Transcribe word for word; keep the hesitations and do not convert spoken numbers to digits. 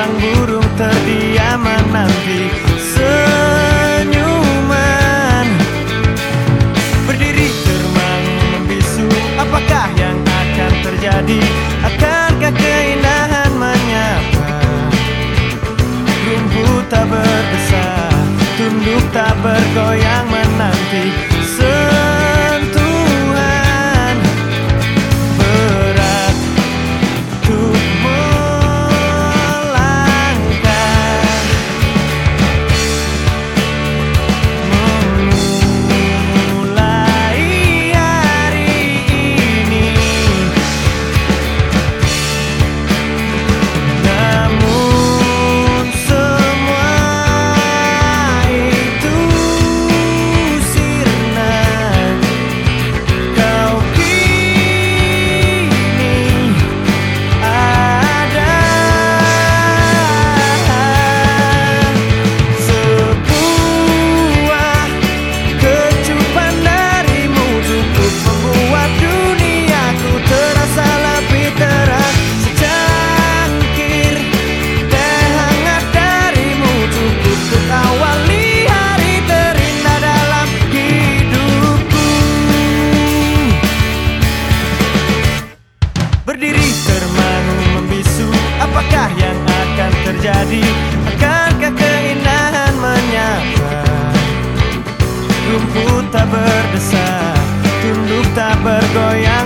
terbang, burung terdiam menanti senyuman. Berdiri termangu membisu, apakah yang akan terjadi? Akankah keindahan menyapa? Rumput tak berdesah, tunduk tak bergoyang menanti sentuhan. Berat untuk melangkah, memulai hari ini. Namun semua itu sirna. Kau kini ada. Sebuah kecupan darimu cukup membuat duniaku terasa lebih terang. Secangkir teh hangat darimu cukup untuk awali hari terindah dalam hidupku. Berdiri termangu membisu, apakah yang akan terjadi? Akankah keindahan menyapa? Rumput tak berdesah, tunduk tak bergoyang